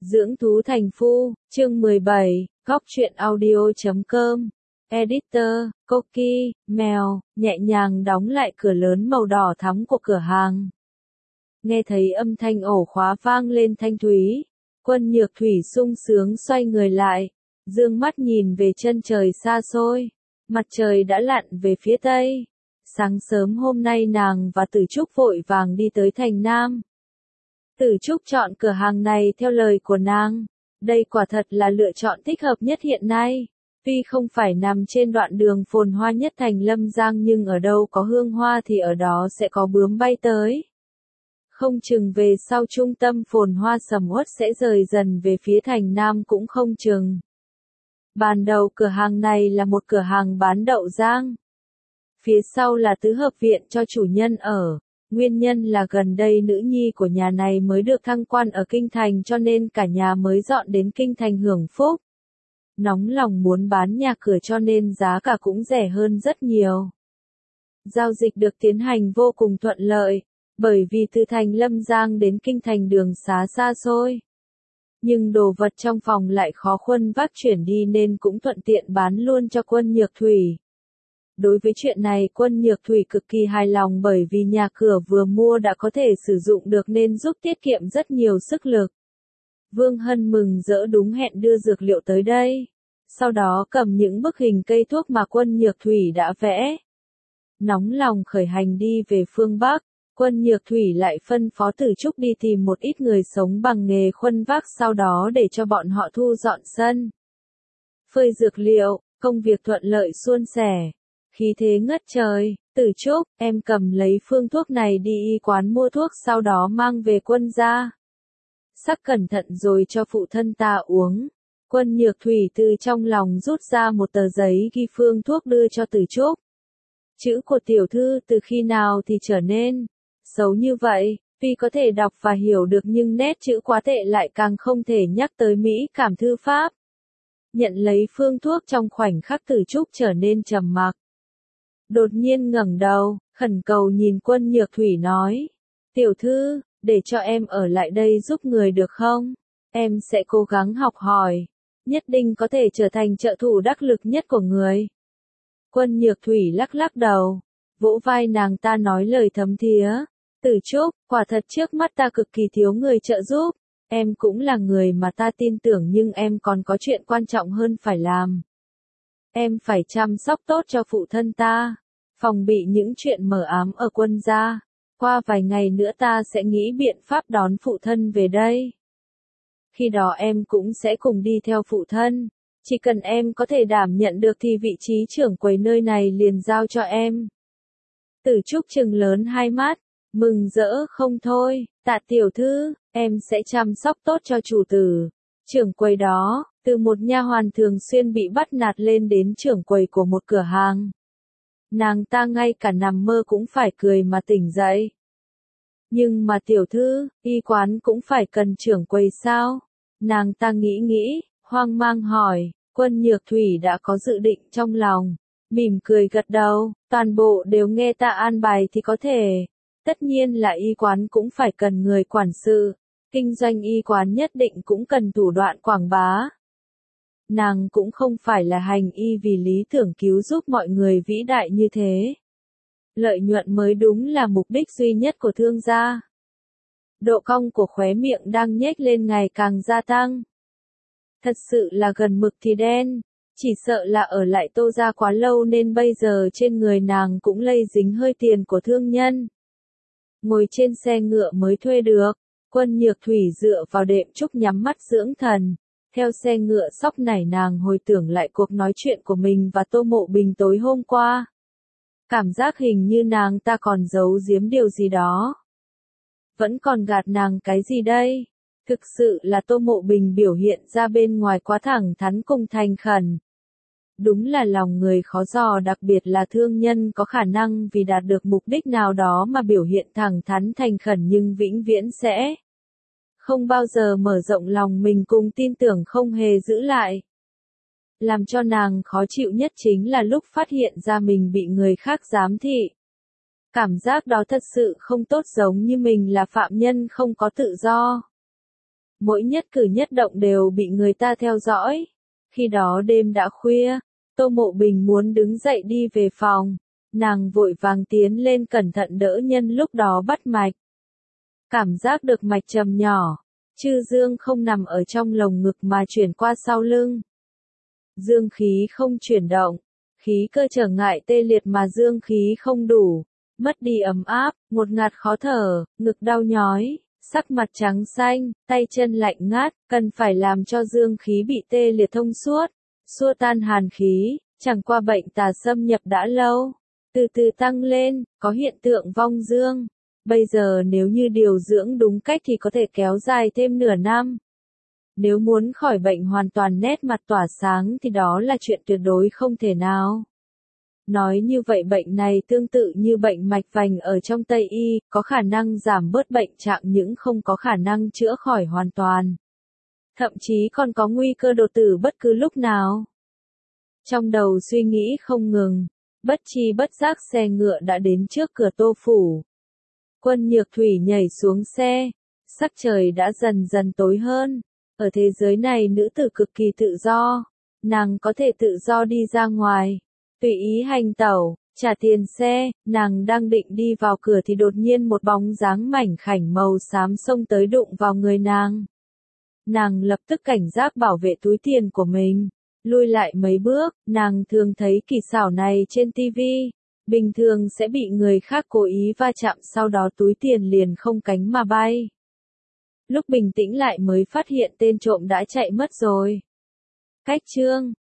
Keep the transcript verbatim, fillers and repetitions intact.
Dưỡng thú thành phu, chương mười bảy, góc truyện audio chấm com. Editor, Cookie, mèo, nhẹ nhàng đóng lại cửa lớn màu đỏ thắm của cửa hàng. Nghe thấy âm thanh ổ khóa vang lên thanh thúy, Quân Nhược Thủy sung sướng xoay người lại, dương mắt nhìn về chân trời xa xôi. Mặt trời đã lặn về phía tây. Sáng sớm hôm nay nàng và Tử Trúc vội vàng đi tới thành Nam. Tử Trúc chọn cửa hàng này theo lời của nàng. Đây quả thật là lựa chọn thích hợp nhất hiện nay. Tuy không phải nằm trên đoạn đường phồn hoa nhất thành Lâm Giang nhưng ở đâu có hương hoa thì ở đó sẽ có bướm bay tới. Không chừng về sau trung tâm phồn hoa sầm uất sẽ rời dần về phía thành Nam cũng không chừng. Ban đầu cửa hàng này là một cửa hàng bán đậu rang. Phía sau là tứ hợp viện cho chủ nhân ở. Nguyên nhân là gần đây nữ nhi của nhà này mới được thăng quan ở Kinh Thành cho nên cả nhà mới dọn đến Kinh Thành hưởng phúc. Nóng lòng muốn bán nhà cửa cho nên giá cả cũng rẻ hơn rất nhiều. Giao dịch được tiến hành vô cùng thuận lợi, bởi vì từ thành Lâm Giang đến Kinh Thành đường xá xa xôi. Nhưng đồ vật trong phòng lại khó khuân vác chuyển đi nên cũng thuận tiện bán luôn cho Quân Nhược Thủy. Đối với chuyện này Quân Nhược Thủy cực kỳ hài lòng bởi vì nhà cửa vừa mua đã có thể sử dụng được nên giúp tiết kiệm rất nhiều sức lực. Vương Hân mừng rỡ đúng hẹn đưa dược liệu tới đây. Sau đó cầm những bức hình cây thuốc mà Quân Nhược Thủy đã vẽ. Nóng lòng khởi hành đi về phương Bắc, Quân Nhược Thủy lại phân phó Tử Trúc đi tìm một ít người sống bằng nghề khuân vác sau đó để cho bọn họ thu dọn sân. Phơi dược liệu, công việc thuận lợi suôn sẻ. Khí thế ngất trời, Tử Trúc, em cầm lấy phương thuốc này đi y quán mua thuốc sau đó mang về quân gia. Sắc cẩn thận rồi cho phụ thân ta uống. Quân Nhược Thủy từ trong lòng rút ra một tờ giấy ghi phương thuốc đưa cho Tử Trúc. Chữ của tiểu thư từ khi nào thì trở nên xấu như vậy, tuy có thể đọc và hiểu được nhưng nét chữ quá tệ lại càng không thể nhắc tới mỹ cảm thư pháp. Nhận lấy phương thuốc trong khoảnh khắc Tử Trúc trở nên trầm mặc. Đột nhiên ngẩng đầu, khẩn cầu nhìn Quân Nhược Thủy nói. Tiểu thư, để cho em ở lại đây giúp người được không? Em sẽ cố gắng học hỏi. Nhất định có thể trở thành trợ thủ đắc lực nhất của người. Quân Nhược Thủy lắc lắc đầu. Vỗ vai nàng ta nói lời thấm thía. Tử Trúc, quả thật trước mắt ta cực kỳ thiếu người trợ giúp. Em cũng là người mà ta tin tưởng nhưng em còn có chuyện quan trọng hơn phải làm. Em phải chăm sóc tốt cho phụ thân ta. Phòng bị những chuyện mờ ám ở quân gia. Qua vài ngày nữa ta sẽ nghĩ biện pháp đón phụ thân về đây. Khi đó em cũng sẽ cùng đi theo phụ thân. Chỉ cần em có thể đảm nhận được thì vị trí trưởng quầy nơi này liền giao cho em. Tử Trúc trừng lớn hai mắt, mừng rỡ không thôi. Tạ tiểu thư, em sẽ chăm sóc tốt cho chủ tử. Trưởng quầy đó, từ một nha hoàn thường xuyên bị bắt nạt lên đến trưởng quầy của một cửa hàng. Nàng ta ngay cả nằm mơ cũng phải cười mà tỉnh dậy. Nhưng mà tiểu thư, y quán cũng phải cần trưởng quầy sao? Nàng ta nghĩ nghĩ, hoang mang hỏi. Quân Nhược Thủy đã có dự định trong lòng, mỉm cười gật đầu, toàn bộ đều nghe ta an bài thì có thể. Tất nhiên là y quán cũng phải cần người quản sự, kinh doanh y quán nhất định cũng cần thủ đoạn quảng bá. Nàng cũng không phải là hành y vì lý tưởng cứu giúp mọi người vĩ đại như thế. Lợi nhuận mới đúng là mục đích duy nhất của thương gia. Độ cong của khóe miệng đang nhếch lên ngày càng gia tăng. Thật sự là gần mực thì đen, chỉ sợ là ở lại Tô gia quá lâu nên bây giờ trên người nàng cũng lây dính hơi tiền của thương nhân. Ngồi trên xe ngựa mới thuê được, Quân Nhược Thủy dựa vào đệm trúc nhắm mắt dưỡng thần. Theo xe ngựa sóc nảy nàng hồi tưởng lại cuộc nói chuyện của mình và Tô Mộ Bình tối hôm qua. Cảm giác hình như nàng ta còn giấu giếm điều gì đó. Vẫn còn gạt nàng cái gì đây? Thực sự là Tô Mộ Bình biểu hiện ra bên ngoài quá thẳng thắn cùng thành khẩn. Đúng là lòng người khó dò, đặc biệt là thương nhân có khả năng vì đạt được mục đích nào đó mà biểu hiện thẳng thắn thành khẩn nhưng vĩnh viễn sẽ không bao giờ mở rộng lòng mình cùng tin tưởng không hề giữ lại. Làm cho nàng khó chịu nhất chính là lúc phát hiện ra mình bị người khác giám thị. Cảm giác đó thật sự không tốt, giống như mình là phạm nhân không có tự do. mỗi nhất cử nhất động đều bị người ta theo dõi. Khi đó đêm đã khuya, Tô Mộ Bình muốn đứng dậy đi về phòng, nàng vội vàng tiến lên cẩn thận đỡ nhân lúc đó bắt mạch. Cảm giác được mạch trầm nhỏ, Chư Dương không nằm ở trong lồng ngực mà chuyển qua sau lưng. Dương khí không chuyển động, khí cơ trở ngại tê liệt mà dương khí không đủ, mất đi ấm áp, ngột ngạt khó thở, ngực đau nhói, sắc mặt trắng xanh, tay chân lạnh ngắt, cần phải làm cho dương khí bị tê liệt thông suốt, xua tan hàn khí, chẳng qua bệnh tà xâm nhập đã lâu, từ từ tăng lên, có hiện tượng vong dương. Bây giờ nếu như điều dưỡng đúng cách thì có thể kéo dài thêm nửa năm. Nếu muốn khỏi bệnh hoàn toàn nét mặt tỏa sáng thì đó là chuyện tuyệt đối không thể nào. Nói như vậy bệnh này tương tự như bệnh mạch vành ở trong Tây Y, có khả năng giảm bớt bệnh trạng nhưng không có khả năng chữa khỏi hoàn toàn. Thậm chí còn có nguy cơ đột tử bất cứ lúc nào. Trong đầu suy nghĩ không ngừng, bất chi bất giác xe ngựa đã đến trước cửa Tô phủ. Quân Nhược Thủy nhảy xuống xe, sắc trời đã dần dần tối hơn. Ở thế giới này nữ tử cực kỳ tự do, nàng có thể tự do đi ra ngoài, tùy ý hành tẩu, trả tiền xe, nàng đang định đi vào cửa thì đột nhiên một bóng dáng mảnh khảnh màu xám xông tới đụng vào người nàng. Nàng lập tức cảnh giác bảo vệ túi tiền của mình, lui lại mấy bước, nàng thường thấy kỳ xảo này trên tivi, bình thường sẽ bị người khác cố ý va chạm sau đó túi tiền liền không cánh mà bay. Lúc bình tĩnh lại mới phát hiện tên trộm đã chạy mất rồi. Cách chương